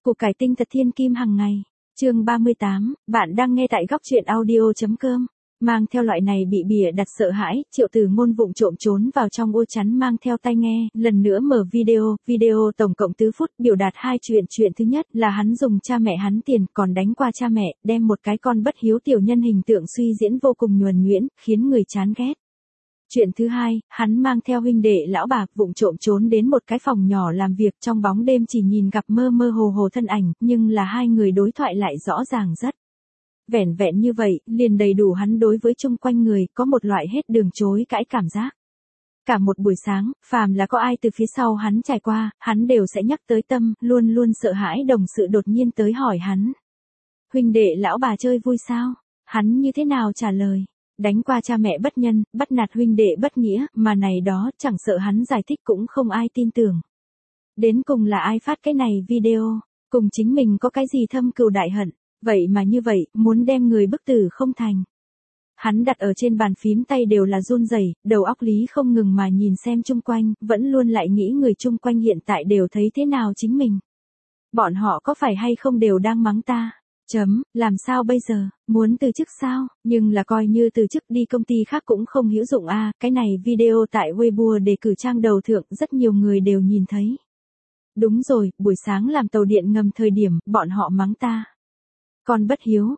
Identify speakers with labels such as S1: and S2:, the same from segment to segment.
S1: Củ cải tinh thật thiên kim hàng ngày. Chương 38, bạn đang nghe tại góc truyện audio.com. Mang theo loại này bị bịa đặt sợ hãi, Triệu Từ Ngôn vụng trộm trốn vào trong ô chắn mang theo tai nghe, lần nữa mở video tổng cộng 4 phút, biểu đạt hai chuyện. Chuyện thứ nhất là hắn dùng cha mẹ hắn tiền, còn đánh qua cha mẹ, đem một cái con bất hiếu tiểu nhân hình tượng suy diễn vô cùng nhuần nhuyễn, khiến người chán ghét. Chuyện thứ hai, hắn mang theo huynh đệ lão bà vụng trộm trốn đến một cái phòng nhỏ làm việc, trong bóng đêm chỉ nhìn gặp mơ mơ hồ hồ thân ảnh, nhưng là hai người đối thoại lại rõ ràng rất. Vẻn vẹn như vậy, liền đầy đủ hắn đối với chung quanh người, có một loại hết đường chối cãi cảm giác. Cả một buổi sáng, phàm là có ai từ phía sau hắn trải qua, hắn đều sẽ nhắc tới tâm, luôn luôn sợ hãi đồng sự đột nhiên tới hỏi hắn. Huynh đệ lão bà chơi vui sao? Hắn như thế nào trả lời? Đánh qua cha mẹ bất nhân, bắt nạt huynh đệ bất nghĩa, mà này đó, chẳng sợ hắn giải thích cũng không ai tin tưởng. Đến cùng là ai phát cái này video, cùng chính mình có cái gì thâm cừu đại hận, vậy mà như vậy, muốn đem người bức tử không thành. Hắn đặt ở trên bàn phím tay đều là run rẩy, đầu óc lý không ngừng mà nhìn xem chung quanh, vẫn luôn lại nghĩ người chung quanh hiện tại đều thấy thế nào chính mình. Bọn họ có phải hay không đều đang mắng ta? Làm sao bây giờ, muốn từ chức sao, nhưng là coi như từ chức đi công ty khác cũng không hữu dụng a. Cái này video tại Weibo đề cử trang đầu thượng, rất nhiều người đều nhìn thấy. Đúng rồi, buổi sáng làm tàu điện ngầm thời điểm, bọn họ mắng ta. Còn bất hiếu,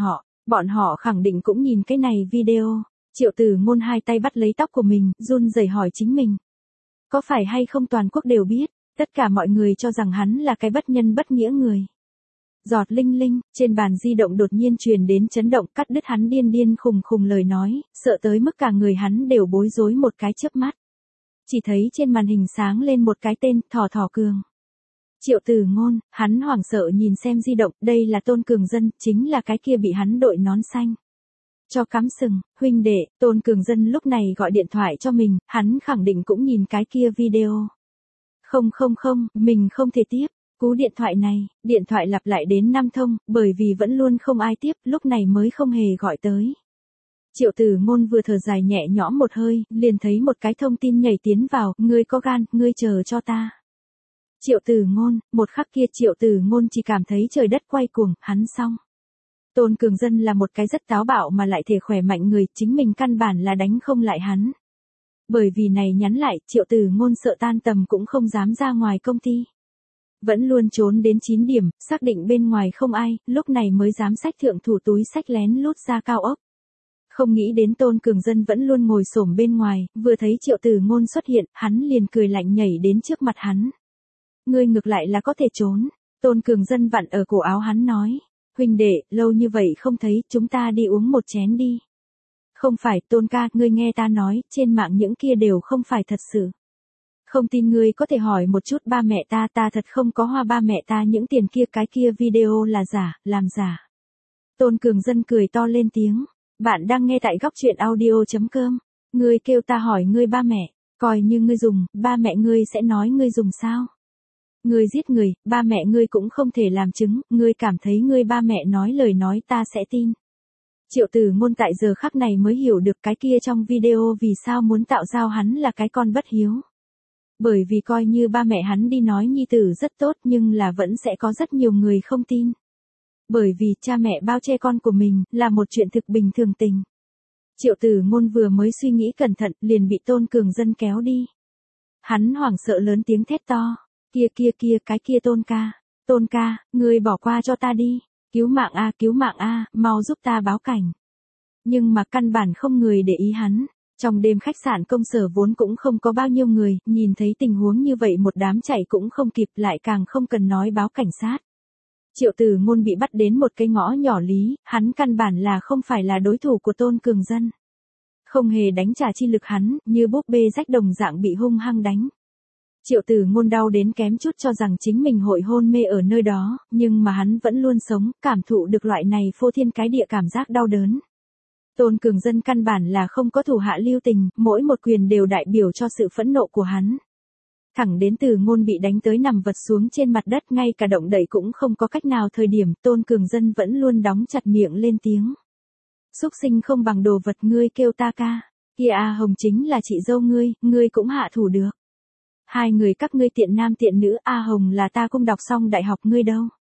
S1: bọn họ khẳng định cũng nhìn cái này video. Triệu Từ Ngôn hai tay bắt lấy tóc của mình, run rẩy hỏi chính mình. Có phải hay không toàn quốc đều biết, tất cả mọi người cho rằng hắn là cái bất nhân bất nghĩa người. Giọt linh linh, trên bàn di động đột nhiên truyền đến chấn động, cắt đứt hắn điên khùng lời nói, sợ tới mức cả người hắn đều bối rối một cái chớp mắt. Chỉ thấy trên màn hình sáng lên một cái tên, Thỏ Cường. Triệu Từ Ngôn, hắn hoảng sợ nhìn xem di động, đây là Tôn Cường Dân, chính là cái kia bị hắn đội nón xanh cho cắm sừng. Huynh đệ, Tôn Cường Dân lúc này gọi điện thoại cho mình, hắn khẳng định cũng nhìn cái kia video. Không, mình không thể tiếp. Cú điện thoại này, điện thoại lặp lại đến 5 thông, bởi vì vẫn luôn không ai tiếp, lúc này mới không hề gọi tới. Triệu Từ Ngôn vừa thở dài nhẹ nhõm một hơi, liền thấy một cái thông tin nhảy tiến vào, ngươi có gan, ngươi chờ cho ta. Triệu Từ Ngôn, một khắc kia Triệu Từ Ngôn chỉ cảm thấy trời đất quay cuồng, hắn xong. Tôn Cường Dân là một cái rất táo bạo mà lại thể khỏe mạnh người, chính mình căn bản là đánh không lại hắn. Bởi vì này nhắn lại, Triệu Từ Ngôn sợ tan tầm cũng không dám ra ngoài công ty. Vẫn luôn trốn đến 9 điểm, xác định bên ngoài không ai, lúc này mới dám xách thượng thủ túi xách lén lút ra cao ốc. Không nghĩ đến Tôn Cường Dân vẫn luôn ngồi xổm bên ngoài, vừa thấy Triệu Từ Ngôn xuất hiện, hắn liền cười lạnh nhảy đến trước mặt hắn. Ngươi ngược lại là có thể trốn. Tôn Cường Dân vặn ở cổ áo hắn nói. Huynh đệ, lâu như vậy không thấy, chúng ta đi uống một chén đi. Không phải, Tôn ca, ngươi nghe ta nói, trên mạng những kia đều không phải thật sự. Không tin ngươi có thể hỏi một chút ba mẹ ta thật không có hoa ba mẹ ta những tiền kia, cái kia video là giả, làm giả. Tôn Cường Dân cười to lên tiếng. Bạn đang nghe tại góc truyện audio.com. Ngươi kêu ta hỏi ngươi ba mẹ, coi như ngươi dùng, ba mẹ ngươi sẽ nói ngươi dùng sao? Ngươi giết người, ba mẹ ngươi cũng không thể làm chứng, ngươi cảm thấy ngươi ba mẹ nói lời nói ta sẽ tin. Triệu Từ Ngôn tại giờ khắc này mới hiểu được cái kia trong video vì sao muốn tạo giao hắn là cái con bất hiếu. Bởi vì coi như ba mẹ hắn đi nói nhi tử rất tốt nhưng là vẫn sẽ có rất nhiều người không tin. Bởi vì cha mẹ bao che con của mình là một chuyện thực bình thường tình. Triệu Từ Ngôn vừa mới suy nghĩ cẩn thận liền bị Tôn Cường Dân kéo đi. Hắn hoảng sợ lớn tiếng thét to. Kia, cái kia Tôn ca, ngươi bỏ qua cho ta đi. Cứu mạng a, mau giúp ta báo cảnh. Nhưng mà căn bản không người để ý hắn. Trong đêm khách sạn công sở vốn cũng không có bao nhiêu người, nhìn thấy tình huống như vậy một đám chạy cũng không kịp, lại càng không cần nói báo cảnh sát. Triệu Từ Ngôn bị bắt đến một cái ngõ nhỏ lý, hắn căn bản là không phải là đối thủ của Tôn Cường Dân. Không hề đánh trả chi lực hắn, như búp bê rách đồng dạng bị hung hăng đánh. Triệu Từ Ngôn đau đến kém chút cho rằng chính mình hội hôn mê ở nơi đó, nhưng mà hắn vẫn luôn sống, cảm thụ được loại này phô thiên cái địa cảm giác đau đớn. Tôn Cường Dân căn bản là không có thủ hạ lưu tình, mỗi một quyền đều đại biểu cho sự phẫn nộ của hắn. Thẳng đến Từ Ngôn bị đánh tới nằm vật xuống trên mặt đất, ngay cả động đậy cũng không có cách nào thời điểm, Tôn Cường Dân vẫn luôn đóng chặt miệng lên tiếng. Xúc sinh không bằng đồ vật, ngươi kêu ta ca. Kia A Hồng chính là chị dâu ngươi cũng hạ thủ được. Hai người các ngươi tiện nam tiện nữ, A Hồng là ta cũng đọc xong đại học, ngươi đâu?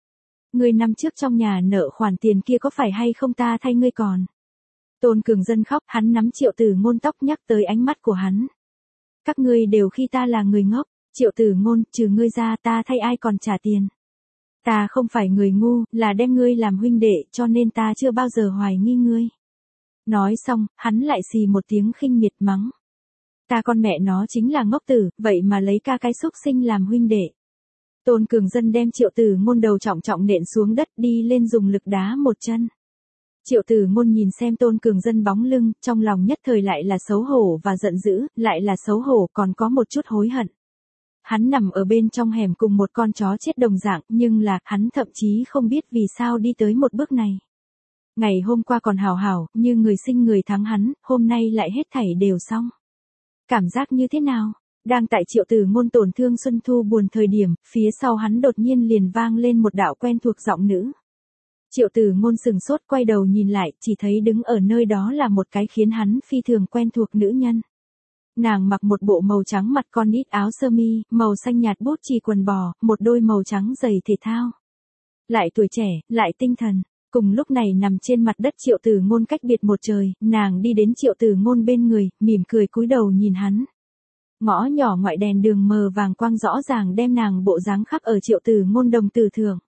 S1: Ngươi năm trước trong nhà nợ khoản tiền kia có phải hay không ta thay ngươi còn. Tôn Cường Dân khóc, hắn nắm Triệu Tử Ngôn tóc nhắc tới ánh mắt của hắn. Các ngươi đều khi ta là người ngốc, Triệu Tử Ngôn, trừ ngươi ra ta thay ai còn trả tiền. Ta không phải người ngu, là đem ngươi làm huynh đệ, cho nên ta chưa bao giờ hoài nghi ngươi. Nói xong, hắn lại xì một tiếng khinh miệt mắng. Ta con mẹ nó chính là ngốc tử, vậy mà lấy ca cái xúc sinh làm huynh đệ. Tôn Cường Dân đem Triệu Tử Ngôn đầu trọng trọng nện xuống đất, đi lên dùng lực đá một chân. Triệu Tử Ngôn nhìn xem Tôn Cường Dân bóng lưng, trong lòng nhất thời lại là xấu hổ và giận dữ, lại là xấu hổ còn có một chút hối hận. Hắn nằm ở bên trong hẻm cùng một con chó chết đồng dạng, nhưng là, hắn thậm chí không biết vì sao đi tới một bước này. Ngày hôm qua còn hào hảo, như người sinh người thắng hắn, hôm nay lại hết thảy đều xong. Cảm giác như thế nào? Đang tại Triệu Tử Ngôn tổn thương Xuân Thu buồn thời điểm, phía sau hắn đột nhiên liền vang lên một đạo quen thuộc giọng nữ. Triệu Tử Ngôn sừng sốt quay đầu nhìn lại, chỉ thấy đứng ở nơi đó là một cái khiến hắn phi thường quen thuộc nữ nhân. Nàng mặc một bộ màu trắng mặt con nít áo sơ mi, màu xanh nhạt bút chì quần bò, một đôi màu trắng giày thể thao. Lại tuổi trẻ, lại tinh thần. Cùng lúc này nằm trên mặt đất Triệu Tử Ngôn cách biệt một trời, nàng đi đến Triệu Tử Ngôn bên người, mỉm cười cúi đầu nhìn hắn. Ngõ nhỏ ngoại đèn đường mờ vàng quang rõ ràng đem nàng bộ dáng khắc ở Triệu Tử Ngôn đồng tử thượng.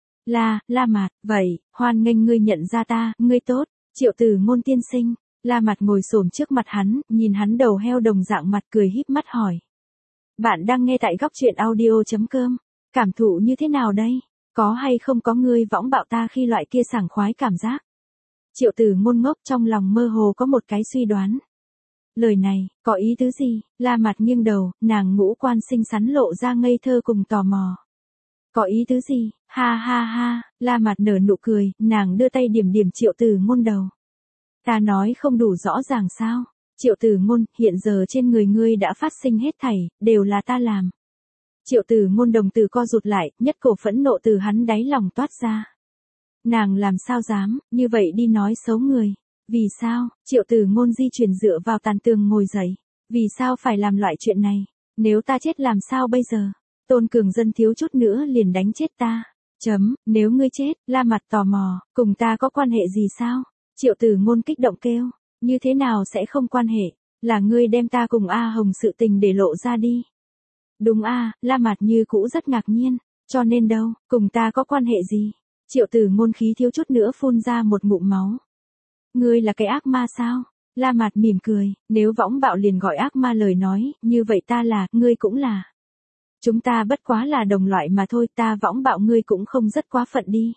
S1: La Mạt, vậy, hoan nghênh ngươi nhận ra ta, ngươi tốt, Triệu Tử Ngôn tiên sinh. La Mạt ngồi xổm trước mặt hắn, nhìn hắn đầu heo đồng dạng mặt cười híp mắt hỏi. Bạn đang nghe tại góc truyện audio.com, cảm thụ như thế nào đây? Có hay không có ngươi võng bạo ta khi loại kia sảng khoái cảm giác? Triệu Tử Ngôn ngốc trong lòng mơ hồ có một cái suy đoán. Lời này, có ý tứ gì? La Mạt nghiêng đầu, nàng ngũ quan xinh xắn lộ ra ngây thơ cùng tò mò. Có ý tứ gì? Ha ha ha, La Mạt nở nụ cười, nàng đưa tay điểm điểm Triệu Tử Ngôn đầu. Ta nói không đủ rõ ràng sao? Triệu Tử Ngôn, hiện giờ trên người ngươi đã phát sinh hết thảy, đều là ta làm. Triệu Tử Ngôn đồng tử co rụt lại, nhất cổ phẫn nộ từ hắn đáy lòng toát ra. Nàng làm sao dám, như vậy đi nói xấu người. Vì sao? Triệu Tử Ngôn di chuyển dựa vào tàn tường ngồi dậy. Vì sao phải làm loại chuyện này? Nếu ta chết làm sao bây giờ? Tôn Cường Dân thiếu chút nữa liền đánh chết ta. Nếu ngươi chết, La Mạt tò mò, cùng ta có quan hệ gì sao? Triệu Tử Ngôn kích động kêu, như thế nào sẽ không quan hệ, là ngươi đem ta cùng A Hồng sự tình để lộ ra đi. Đúng a, La Mạt như cũ rất ngạc nhiên, cho nên đâu, cùng ta có quan hệ gì? Triệu Tử Ngôn khí thiếu chút nữa phun ra một ngụm máu. Ngươi là cái ác ma sao? La Mạt mỉm cười, nếu võng bạo liền gọi ác ma lời nói, như vậy ta là, ngươi cũng là. Chúng ta bất quá là đồng loại mà thôi, ta võng bạo ngươi cũng không rất quá phận đi.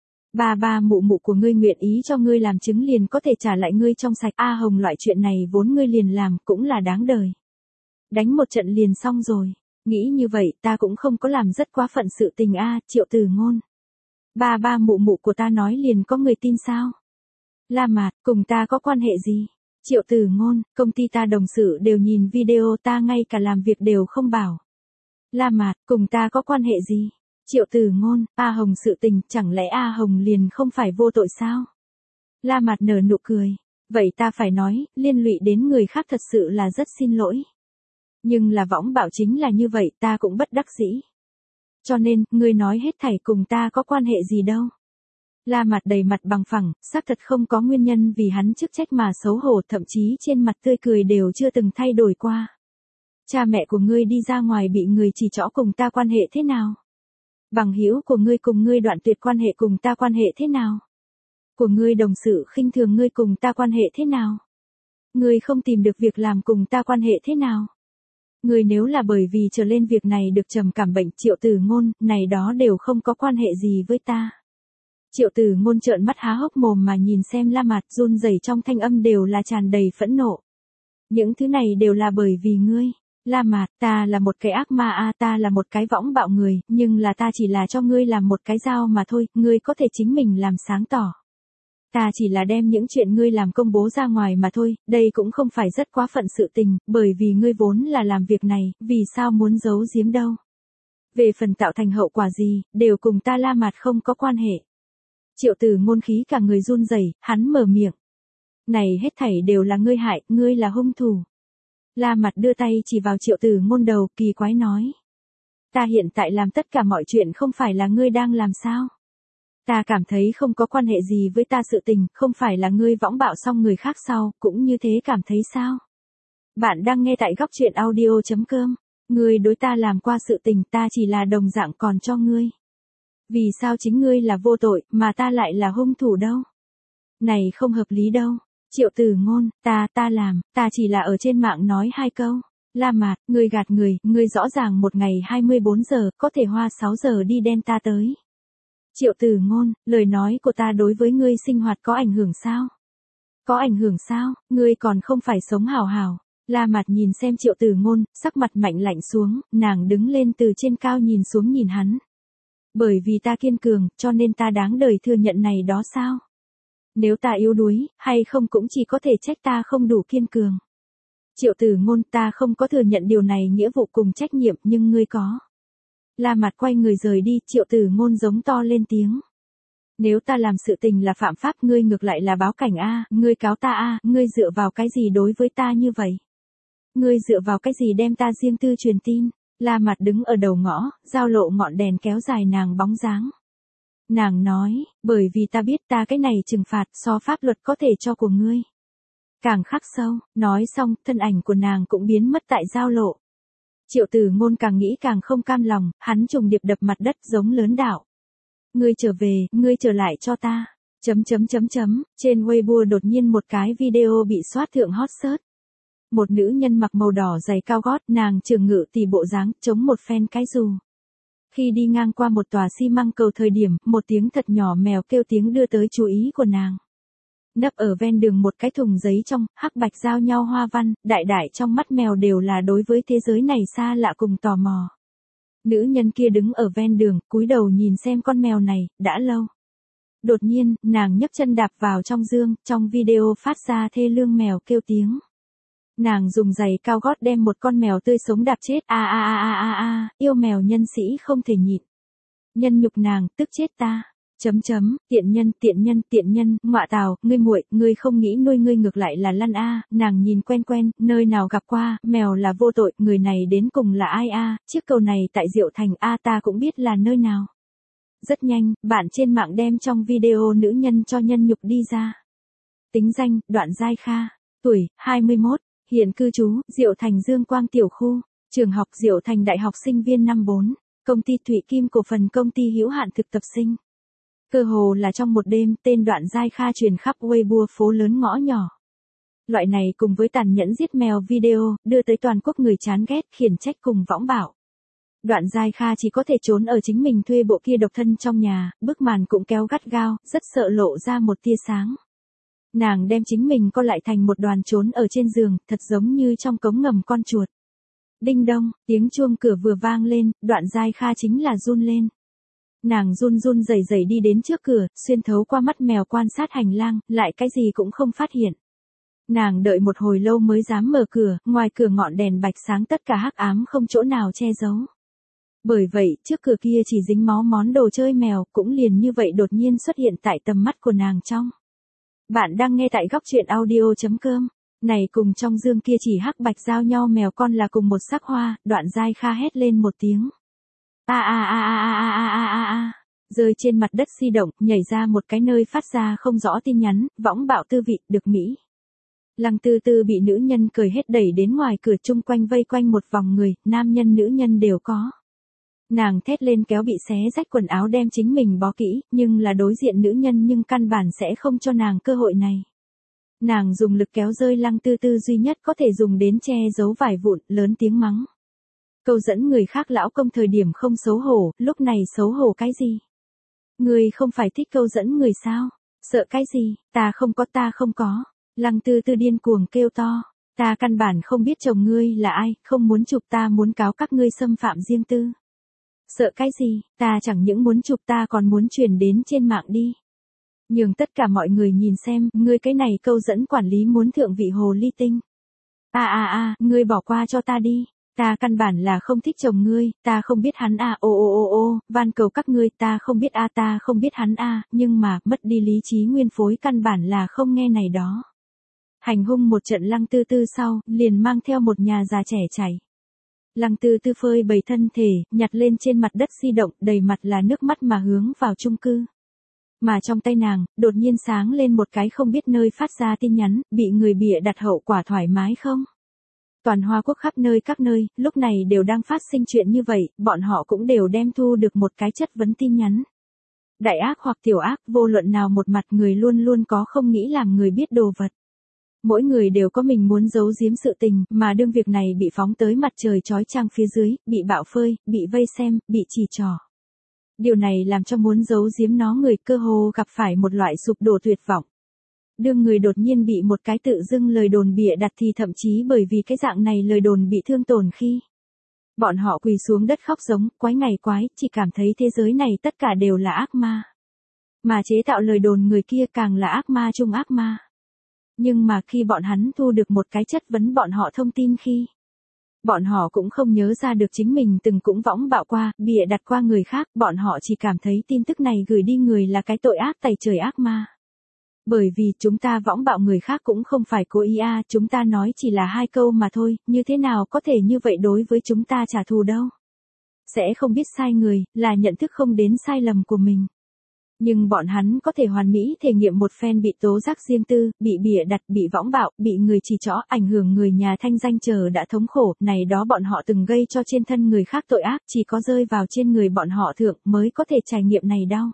S1: Ba mụ mụ của ngươi nguyện ý cho ngươi làm chứng liền có thể trả lại ngươi trong sạch. A Hồng loại chuyện này vốn ngươi liền làm cũng là đáng đời. Đánh một trận liền xong rồi. Nghĩ như vậy ta cũng không có làm rất quá phận sự tình a. Triệu Tử Ngôn. Ba mụ mụ của ta nói liền có người tin sao? La Mạt, cùng ta có quan hệ gì? Triệu Tử Ngôn, công ty ta đồng sự đều nhìn video ta ngay cả làm việc đều không bảo. La Mạt, cùng ta có quan hệ gì? Triệu Tử Ngôn, A Hồng sự tình, chẳng lẽ A Hồng liền không phải vô tội sao? La Mạt nở nụ cười. Vậy ta phải nói, liên lụy đến người khác thật sự là rất xin lỗi. Nhưng là võng bạo chính là như vậy, ta cũng bất đắc dĩ. Cho nên, ngươi nói hết thảy cùng ta có quan hệ gì đâu. La Mạt đầy mặt bằng phẳng, xác thật không có nguyên nhân vì hắn chức trách mà xấu hổ, thậm chí trên mặt tươi cười đều chưa từng thay đổi qua. Cha mẹ của ngươi đi ra ngoài bị người chỉ trỏ cùng ta quan hệ thế nào? Bằng hữu của ngươi cùng ngươi đoạn tuyệt quan hệ cùng ta quan hệ thế nào? Của ngươi đồng sự khinh thường ngươi cùng ta quan hệ thế nào? Ngươi không tìm được việc làm cùng ta quan hệ thế nào? Ngươi nếu là bởi vì trở lên việc này được trầm cảm bệnh Triệu Tử Ngôn, này đó đều không có quan hệ gì với ta. Triệu Tử Ngôn trợn mắt há hốc mồm mà nhìn xem La Mạt, run rẩy trong thanh âm đều là tràn đầy phẫn nộ. Những thứ này đều là bởi vì ngươi. La Mạt, ta là một cái ác ma a, ta là một cái võng bạo người, nhưng là ta chỉ là cho ngươi làm một cái dao mà thôi, ngươi có thể chính mình làm sáng tỏ. Ta chỉ là đem những chuyện ngươi làm công bố ra ngoài mà thôi, đây cũng không phải rất quá phận sự tình, bởi vì ngươi vốn là làm việc này, vì sao muốn giấu giếm đâu. Về phần tạo thành hậu quả gì, đều cùng ta La Mạt không có quan hệ. Triệu Tử Ngôn khí cả người run rẩy, hắn mở miệng. Này hết thảy đều là ngươi hại, ngươi là hung thủ. La Mạt đưa tay chỉ vào Triệu Tử Ngôn đầu, kỳ quái nói. Ta hiện tại làm tất cả mọi chuyện không phải là ngươi đang làm sao? Ta cảm thấy không có quan hệ gì với ta sự tình, không phải là ngươi võng bạo xong người khác sau, cũng như thế cảm thấy sao? Bạn đang nghe tại góc truyện audio.com. Ngươi đối ta làm qua sự tình, ta chỉ là đồng dạng còn cho ngươi. Vì sao chính ngươi là vô tội, mà ta lại là hung thủ đâu? Này không hợp lý đâu. Triệu Tử Ngôn, ta làm, ta chỉ là ở trên mạng nói 2 câu. La Mạt, ngươi gạt người, ngươi rõ ràng một ngày 24 giờ, có thể hoa 6 giờ đi đen ta tới. Triệu Tử Ngôn, lời nói của ta đối với ngươi sinh hoạt có ảnh hưởng sao? Có ảnh hưởng sao, ngươi còn không phải sống hào hào. La Mạt nhìn xem Triệu Tử Ngôn, sắc mặt mạnh lạnh xuống, nàng đứng lên từ trên cao nhìn xuống nhìn hắn. Bởi vì ta kiên cường, cho nên ta đáng đời thừa nhận này đó sao? Nếu ta yếu đuối, hay không cũng chỉ có thể trách ta không đủ kiên cường. Triệu Tử Ngôn, ta không có thừa nhận điều này nghĩa vụ cùng trách nhiệm, nhưng ngươi có. La Mạt quay người rời đi, Triệu Tử Ngôn giống to lên tiếng. Nếu ta làm sự tình là phạm pháp, ngươi ngược lại là báo cảnh a, ngươi cáo ta a, ngươi dựa vào cái gì đối với ta như vậy? Ngươi dựa vào cái gì đem ta riêng tư truyền tin? La Mạt đứng ở đầu ngõ, giao lộ ngọn đèn kéo dài nàng bóng dáng. Nàng nói, bởi vì ta biết ta cái này trừng phạt so pháp luật có thể cho của ngươi. Càng khắc sâu, nói xong, thân ảnh của nàng cũng biến mất tại giao lộ. Triệu Tử Ngôn càng nghĩ càng không cam lòng, hắn trùng điệp đập mặt đất giống lớn đạo. Ngươi trở về, ngươi trở lại cho ta. Trên Weibo đột nhiên một cái video bị soát thượng hot search. Một nữ nhân mặc màu đỏ giày cao gót, nàng trường ngự tỷ bộ dáng, chống một phen cái dù. Khi đi ngang qua một tòa xi măng cầu thời điểm, một tiếng thật nhỏ mèo kêu tiếng đưa tới chú ý của nàng. Nấp ở ven đường một cái thùng giấy trong, hắc bạch giao nhau hoa văn, đại đại trong mắt mèo đều là đối với thế giới này xa lạ cùng tò mò. Nữ nhân kia đứng ở ven đường, cúi đầu nhìn xem con mèo này, đã lâu. Đột nhiên, nàng nhấc chân đạp vào trong dương, trong video phát ra thê lương mèo kêu tiếng. Nàng dùng giày cao gót đem một con mèo tươi sống đạp chết, yêu mèo nhân sĩ không thể nhịn. Nhân nhục nàng, tức chết ta. Tiện nhân, ngọa tào, ngươi muội, ngươi không nghĩ nuôi ngươi ngược lại là lăn a, nàng nhìn quen, nơi nào gặp qua, mèo là vô tội, người này đến cùng là ai a, chiếc cầu này tại Diệu Thành a, ta cũng biết là nơi nào. Rất nhanh, bạn trên mạng đem trong video nữ nhân cho nhân nhục đi ra. Tính danh, Đoạn Giai Kha, tuổi, 21, hiện cư trú, Diệu Thành Dương Quang Tiểu Khu, trường học Diệu Thành Đại học sinh viên năm 4, công ty Thụy Kim cổ phần công ty hữu hạn thực tập sinh. Cơ hồ là trong một đêm, tên Đoạn Giai Kha truyền khắp Weibo phố lớn ngõ nhỏ. Loại này cùng với tàn nhẫn giết mèo video, đưa tới toàn quốc người chán ghét, khiển trách cùng võng bạo. Đoạn Giai Kha chỉ có thể trốn ở chính mình thuê bộ kia độc thân trong nhà, bức màn cũng kéo gắt gao, rất sợ lộ ra một tia sáng. Nàng đem chính mình co lại thành một đoàn trốn ở trên giường, thật giống như trong cống ngầm con chuột. Đinh đông, tiếng chuông cửa vừa vang lên, Đoạn Giai Kha chính là run lên. Nàng run rẩy đi đến trước cửa, xuyên thấu qua mắt mèo quan sát hành lang, lại cái gì cũng không phát hiện. Nàng đợi một hồi lâu mới dám mở cửa, ngoài cửa ngọn đèn bạch sáng tất cả hắc ám không chỗ nào che giấu. Bởi vậy, trước cửa kia chỉ dính máu món đồ chơi mèo, cũng liền như vậy đột nhiên xuất hiện tại tầm mắt của nàng trong. Bạn đang nghe tại góc truyện audio.com. Này cùng trong dương kia chỉ hắc bạch giao nhau mèo con là cùng một sắc hoa, Đoạn Giai Kha hét lên một tiếng. Rơi trên mặt đất di động, nhảy ra một cái nơi phát ra không rõ tin nhắn, võng bạo tư vị, được Mỹ. Lăng Tư Tư bị nữ nhân cười hết đẩy đến ngoài cửa, chung quanh vây quanh một vòng người, nam nhân nữ nhân đều có. Nàng thét lên kéo bị xé rách quần áo đem chính mình bó kỹ, nhưng là đối diện nữ nhân nhưng căn bản sẽ không cho nàng cơ hội này. Nàng dùng lực kéo rơi Lăng Tư Tư duy nhất có thể dùng đến che giấu vải vụn, lớn tiếng mắng. Câu dẫn người khác lão công thời điểm không xấu hổ, lúc này xấu hổ cái gì? Ngươi không phải thích câu dẫn người sao? Sợ cái gì? Ta không có. Lăng Tư Tư điên cuồng kêu to. Ta căn bản không biết chồng ngươi là ai, không muốn chụp ta, muốn cáo các ngươi xâm phạm riêng tư. Sợ cái gì? Ta chẳng những muốn chụp, ta còn muốn truyền đến trên mạng đi. Nhường tất cả mọi người nhìn xem, ngươi cái này câu dẫn quản lý muốn thượng vị hồ ly tinh. Ngươi bỏ qua cho ta đi. Ta căn bản là không thích chồng ngươi, ta không biết hắn van cầu các ngươi, ta không biết ta không biết hắn nhưng mà, mất đi lý trí nguyên phối căn bản là không nghe này đó. Hành hung một trận Lăng Tư Tư sau, liền mang theo một nhà già trẻ chảy. Lăng Tư Tư phơi bày thân thể, nhặt lên trên mặt đất di động, đầy mặt là nước mắt mà hướng vào chung cư. Mà trong tay nàng, đột nhiên sáng lên một cái không biết nơi phát ra tin nhắn, bị người bịa đặt hậu quả thoải mái không? Toàn Hoa Quốc khắp nơi các nơi, lúc này đều đang phát sinh chuyện như vậy, bọn họ cũng đều đem thu được một cái chất vấn tin nhắn. Đại ác hoặc tiểu ác, vô luận nào một mặt người luôn luôn có không nghĩ làm người biết đồ vật. Mỗi người đều có mình muốn giấu giếm sự tình, mà đương việc này bị phóng tới mặt trời chói chang phía dưới, bị bạo phơi, bị vây xem, bị chỉ trỏ. Điều này làm cho muốn giấu giếm nó người cơ hồ gặp phải một loại sụp đổ tuyệt vọng. Đương người đột nhiên bị một cái tự dưng lời đồn bịa đặt thì thậm chí bởi vì cái dạng này lời đồn bị thương tổn khi. Bọn họ quỳ xuống đất khóc giống, quái ngày quái, chỉ cảm thấy thế giới này tất cả đều là ác ma. Mà chế tạo lời đồn người kia càng là ác ma chung ác ma. Nhưng mà khi bọn hắn thu được một cái chất vấn bọn họ thông tin khi. Bọn họ cũng không nhớ ra được chính mình từng cũng võng bạo qua, bịa đặt qua người khác, bọn họ chỉ cảm thấy tin tức này gửi đi người là cái tội ác tày trời ác ma. Bởi vì chúng ta võng bạo người khác cũng không phải cố ý chúng ta nói chỉ là 2 câu mà thôi, như thế nào có thể như vậy đối với chúng ta trả thù đâu. Sẽ không biết sai người, là nhận thức không đến sai lầm của mình. Nhưng bọn hắn có thể hoàn mỹ thể nghiệm một phen bị tố giác riêng tư, bị bịa đặt, bị võng bạo, bị người chỉ trỏ, ảnh hưởng người nhà thanh danh chờ đã thống khổ, này đó bọn họ từng gây cho trên thân người khác tội ác, chỉ có rơi vào trên người bọn họ thượng mới có thể trải nghiệm này đau.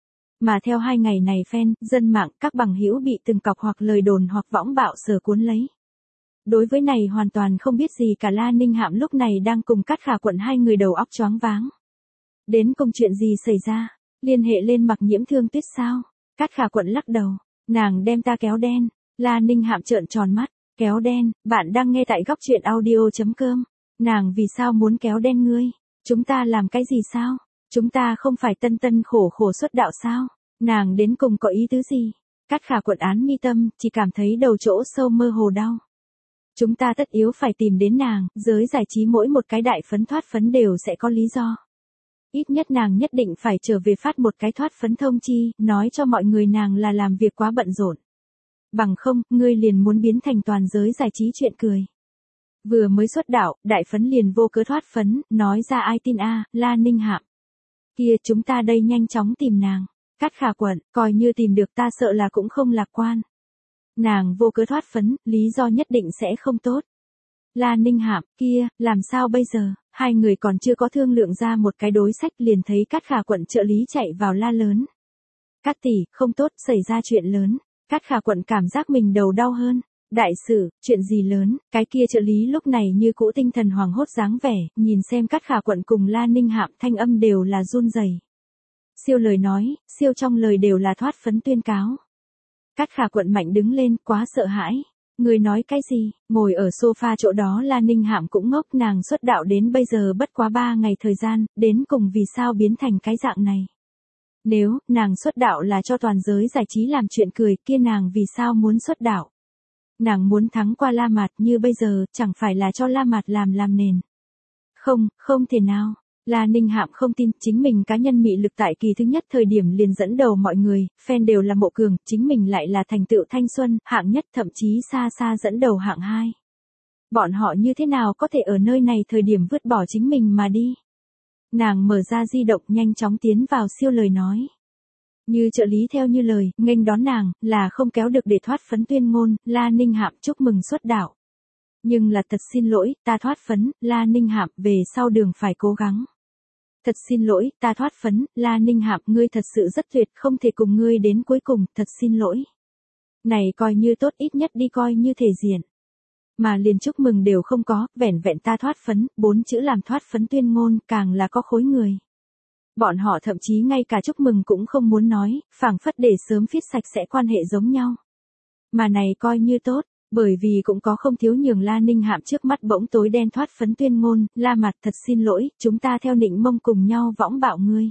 S1: Mà theo 2 ngày này fan, dân mạng, các bằng hữu bị từng cọc hoặc lời đồn hoặc võng bạo sở cuốn lấy. Đối với này hoàn toàn không biết gì cả La Ninh Hạm lúc này đang cùng Cát Khả Quận hai người đầu óc choáng váng. Đến cùng chuyện gì xảy ra? Liên hệ lên Mặc Nhiễm Thương Tuyết sao? Cát Khả Quận lắc đầu, nàng đem ta kéo đen. La Ninh Hạm trợn tròn mắt, kéo đen, bạn đang nghe tại góc truyện audio.com. Nàng vì sao muốn kéo đen ngươi? Chúng ta làm cái gì sao? Chúng ta không phải tân tân khổ khổ xuất đạo sao? Nàng đến cùng có ý tứ gì? Cát Khả Quận án mi tâm, chỉ cảm thấy đầu chỗ sâu mơ hồ đau. Chúng ta tất yếu phải tìm đến nàng, giới giải trí mỗi một cái đại phấn thoát phấn đều sẽ có lý do. Ít nhất nàng nhất định phải trở về phát một cái thoát phấn thông chi, nói cho mọi người nàng là làm việc quá bận rộn. Bằng không, ngươi liền muốn biến thành toàn giới giải trí chuyện cười. Vừa mới xuất đạo, đại phấn liền vô cớ thoát phấn, nói ra ai tin La Ninh Hạm. Kia chúng ta đây nhanh chóng tìm nàng. Cát Khả Quận, coi như tìm được ta sợ là cũng không lạc quan. Nàng vô cớ thoát phấn, lý do nhất định sẽ không tốt. La Ninh Hạm, kia, làm sao bây giờ? Hai người còn chưa có thương lượng ra một cái đối sách liền thấy Cát Khả Quận trợ lý chạy vào la lớn. Cát tỷ, không tốt, xảy ra chuyện lớn. Cát Khả Quận cảm giác mình đầu đau hơn. Đại sự, chuyện gì lớn? Cái kia trợ lý lúc này như cũ tinh thần hoảng hốt dáng vẻ, nhìn xem Cát Khả Quận cùng La Ninh Hạm thanh âm đều là run rẩy. Siêu lời nói, siêu trong lời đều là thoát phấn tuyên cáo. Cát Khả Quận mạnh đứng lên, quá sợ hãi. Người nói cái gì? Ngồi ở sofa chỗ đó La Ninh Hạm cũng ngốc, nàng xuất đạo đến bây giờ bất quá 3 ngày thời gian, đến cùng vì sao biến thành cái dạng này. Nếu, nàng xuất đạo là cho toàn giới giải trí làm chuyện cười, kia nàng vì sao muốn xuất đạo? Nàng muốn thắng qua La Mạt như bây giờ, chẳng phải là cho La Mạt làm nền. Không, không thể nào. La Ninh Hạm không tin, chính mình cá nhân mị lực tại kỳ thứ nhất thời điểm liền dẫn đầu mọi người, fan đều là mộ cường, chính mình lại là thành tựu thanh xuân, hạng nhất thậm chí xa xa dẫn đầu hạng 2. Bọn họ như thế nào có thể ở nơi này thời điểm vứt bỏ chính mình mà đi? Nàng mở ra di động nhanh chóng tiến vào siêu lời nói. Như trợ lý theo như lời, nghênh đón nàng, là không kéo được để thoát phấn tuyên ngôn, La Ninh Hạm chúc mừng xuất đạo. Nhưng là thật xin lỗi, ta thoát phấn, La Ninh Hạm, về sau đường phải cố gắng. Thật xin lỗi, ta thoát phấn, La Ninh Hạm, ngươi thật sự rất tuyệt, không thể cùng ngươi đến cuối cùng, thật xin lỗi. Này coi như tốt, ít nhất đi coi như thể diện. Mà liền chúc mừng đều không có, vẻn vẹn ta thoát phấn, 4 chữ làm thoát phấn tuyên ngôn, càng là có khối người. Bọn họ thậm chí ngay cả chúc mừng cũng không muốn nói, phảng phất để sớm viết sạch sẽ quan hệ giống nhau. Mà này coi như tốt. Bởi vì cũng có không thiếu nhường La Ninh Hạm trước mắt bỗng tối đen thoát phấn tuyên ngôn, La Mặt thật xin lỗi, chúng ta theo Nịnh Mông cùng nhau võng bạo ngươi.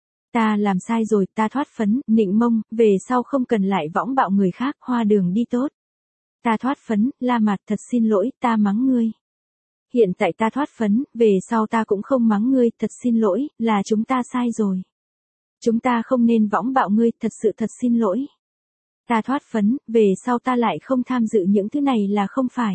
S1: Ta làm sai rồi, ta thoát phấn, Nịnh Mông, về sau không cần lại võng bạo người khác, hoa đường đi tốt. Ta thoát phấn, La Mặt thật xin lỗi, ta mắng ngươi. Hiện tại ta thoát phấn, về sau ta cũng không mắng ngươi, thật xin lỗi, là chúng ta sai rồi. Chúng ta không nên võng bạo ngươi, thật sự thật xin lỗi. Ta thoát phấn, về sau ta lại không tham dự những thứ này là không phải.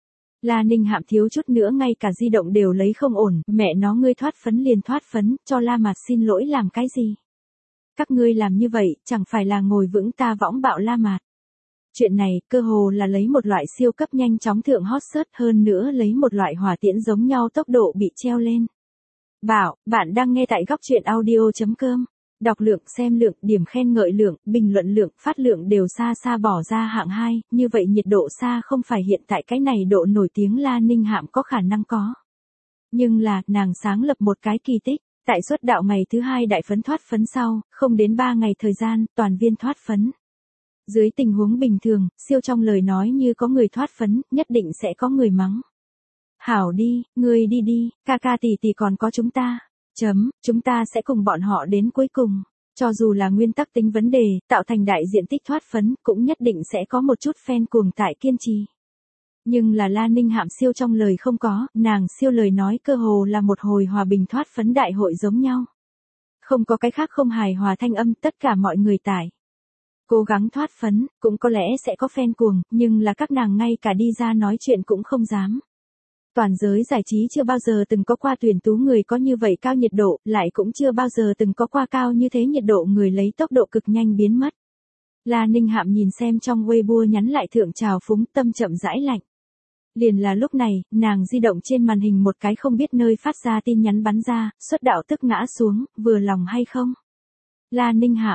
S1: La Ninh Hạm thiếu chút nữa ngay cả di động đều lấy không ổn, mẹ nó ngươi thoát phấn liền thoát phấn, cho La Mạt xin lỗi làm cái gì? các ngươi làm như vậy, chẳng phải là ngồi vững ta võng bạo La Mạt. Chuyện này, cơ hồ là lấy một loại siêu cấp nhanh chóng thượng hot search, hơn nữa lấy một loại hỏa tiễn giống nhau tốc độ bị treo lên. Bảo, bạn đang nghe tại góc truyện audio.com. Đọc lượng, xem lượng, điểm khen ngợi lượng, bình luận lượng, phát lượng đều xa xa bỏ ra hạng 2, như vậy nhiệt độ xa không phải hiện tại cái này độ nổi tiếng La Ninh Hạm có khả năng có. Nhưng là, nàng sáng lập một cái kỳ tích, tại xuất đạo ngày thứ 2 đại phấn thoát phấn sau, không đến 3 ngày thời gian, toàn viên thoát phấn. Dưới tình huống bình thường, siêu trong lời nói như có người thoát phấn, nhất định sẽ có người mắng. Hảo đi, ngươi đi đi, ca ca tỷ tỷ còn có chúng ta. Chúng ta sẽ cùng bọn họ đến cuối cùng. Cho dù là nguyên tắc tính vấn đề, tạo thành đại diện tích thoát phấn, cũng nhất định sẽ có một chút fan cuồng tại kiên trì. Nhưng là La Ninh Hạm siêu trong lời không có, nàng siêu lời nói cơ hồ là một hồi hòa bình thoát phấn đại hội giống nhau. Không có cái khác không hài hòa thanh âm, tất cả mọi người tải. Cố gắng thoát phấn, cũng có lẽ sẽ có fan cuồng, nhưng là các nàng ngay cả đi ra nói chuyện cũng không dám. Toàn giới giải trí chưa bao giờ từng có qua tuyển tú người có như vậy cao nhiệt độ, lại cũng chưa bao giờ từng có qua cao như thế nhiệt độ người lấy tốc độ cực nhanh biến mất. La Ninh Hạm nhìn xem trong Weibo nhắn lại thượng trào phúng, tâm chậm rãi lạnh. Liền là lúc này, nàng di động trên màn hình một cái không biết nơi phát ra tin nhắn bắn ra, xuất đạo tức ngã xuống, vừa lòng hay không? La Ninh Hạm,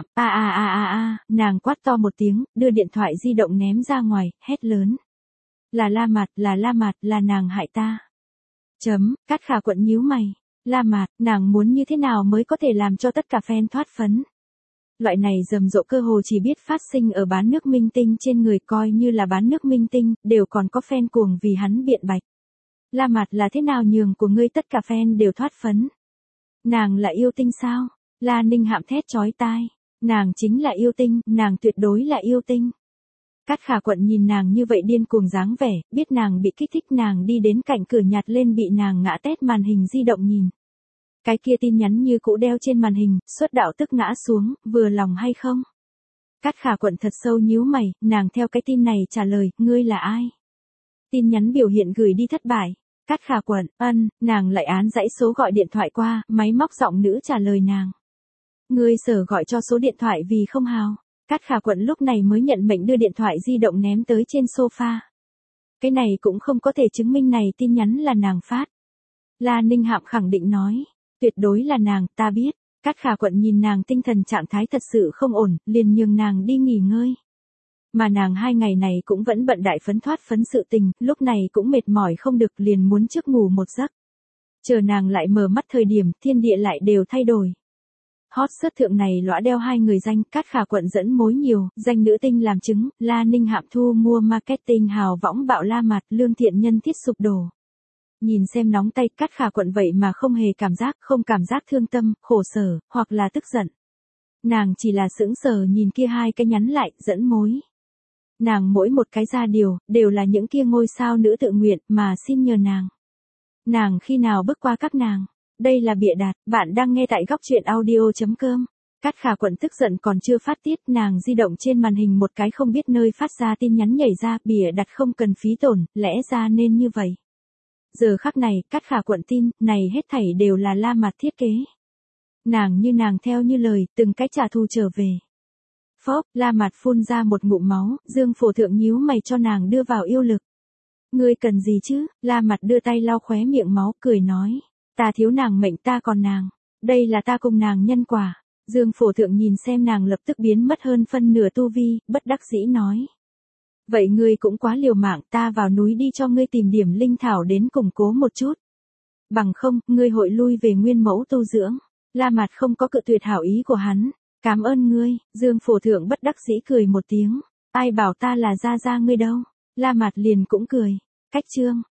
S1: nàng quát to một tiếng, đưa điện thoại di động ném ra ngoài, hét lớn. Là La Mạt, là nàng hại ta. Cát Khả Quận nhíu mày. La Mạt, nàng muốn như thế nào mới có thể làm cho tất cả fan thoát phấn? Loại này rầm rộ cơ hồ chỉ biết phát sinh ở bán nước minh tinh trên người, coi như là bán nước minh tinh, đều còn có fan cuồng vì hắn biện bạch. La Mạt là thế nào nhường của ngươi tất cả fan đều thoát phấn? Nàng là yêu tinh sao? La Ninh Hạm thét chói tai. Nàng chính là yêu tinh, nàng tuyệt đối là yêu tinh. Cát Khả Quận nhìn nàng như vậy điên cuồng dáng vẻ, biết nàng bị kích thích, nàng đi đến cạnh cửa nhặt lên bị nàng ngã tét màn hình di động nhìn. Cái kia tin nhắn như cũ đeo trên màn hình, xuất đạo tức ngã xuống, vừa lòng hay không? Cát Khả Quận thật sâu nhíu mày, nàng theo cái tin này trả lời, ngươi là ai? Tin nhắn biểu hiện gửi đi thất bại. Cát Khả Quận, nàng lại án dãy số gọi điện thoại qua, máy móc giọng nữ trả lời nàng. Ngươi sở gọi cho số điện thoại vì không hào. Cát Khả Quận lúc này mới nhận mệnh đưa điện thoại di động ném tới trên sofa. Cái này cũng không có thể chứng minh này tin nhắn là nàng phát. La Ninh Hạm khẳng định nói, tuyệt đối là nàng, ta biết. Cát Khả Quận nhìn nàng tinh thần trạng thái thật sự không ổn, liền nhường nàng đi nghỉ ngơi. Mà nàng 2 ngày này cũng vẫn bận đại phấn thoát phấn sự tình, lúc này cũng mệt mỏi không được, liền muốn trước ngủ một giấc. Chờ nàng lại mở mắt thời điểm, thiên địa lại đều thay đổi. Hot search thượng này lõa đeo 2 người danh, Cát Khả Quận dẫn mối nhiều, danh nữ tinh làm chứng, La Ninh Hạm thu mua marketing hào võng bạo La Mạt, Lương Thiện Nhân thiết sụp đổ. Nhìn xem nóng tay, Cát Khả Quận vậy mà không hề không cảm giác thương tâm, khổ sở, hoặc là tức giận. Nàng chỉ là sững sờ nhìn kia 2 cái nhắn lại, dẫn mối. Nàng mỗi một cái ra điều, đều là những kia ngôi sao nữ tự nguyện, mà xin nhờ nàng. Nàng khi nào bước qua các nàng? Đây là bịa đặt, bạn đang nghe tại góc truyện audio.com. Cát Khả Quận tức giận còn chưa phát tiết, nàng di động trên màn hình một cái không biết nơi phát ra tin nhắn nhảy ra, bịa đặt không cần phí tổn, lẽ ra nên như vậy. Giờ khắc này, Cát Khả Quận tin, này hết thảy đều là La Mạt thiết kế. Nàng theo như lời, từng cái trả thù trở về. Phốc, La Mạt phun ra một ngụm máu, Dương Phổ Thượng nhíu mày cho nàng đưa vào yêu lực. Ngươi cần gì chứ? La Mạt đưa tay lau khóe miệng máu, cười nói. Ta thiếu nàng mệnh, ta còn nàng. Đây là ta cùng nàng nhân quả. Dương Phổ Thượng nhìn xem nàng lập tức biến mất hơn phân nửa tu vi, bất đắc dĩ nói. Vậy ngươi cũng quá liều mạng, ta vào núi đi cho ngươi tìm điểm linh thảo đến củng cố một chút. Bằng không, ngươi hội lui về nguyên mẫu tu dưỡng. La Mạt không có cự tuyệt hảo ý của hắn. Cảm ơn ngươi, Dương Phổ Thượng bất đắc dĩ cười một tiếng. Ai bảo ta là gia ngươi đâu. La Mạt liền cũng cười. Cách chương.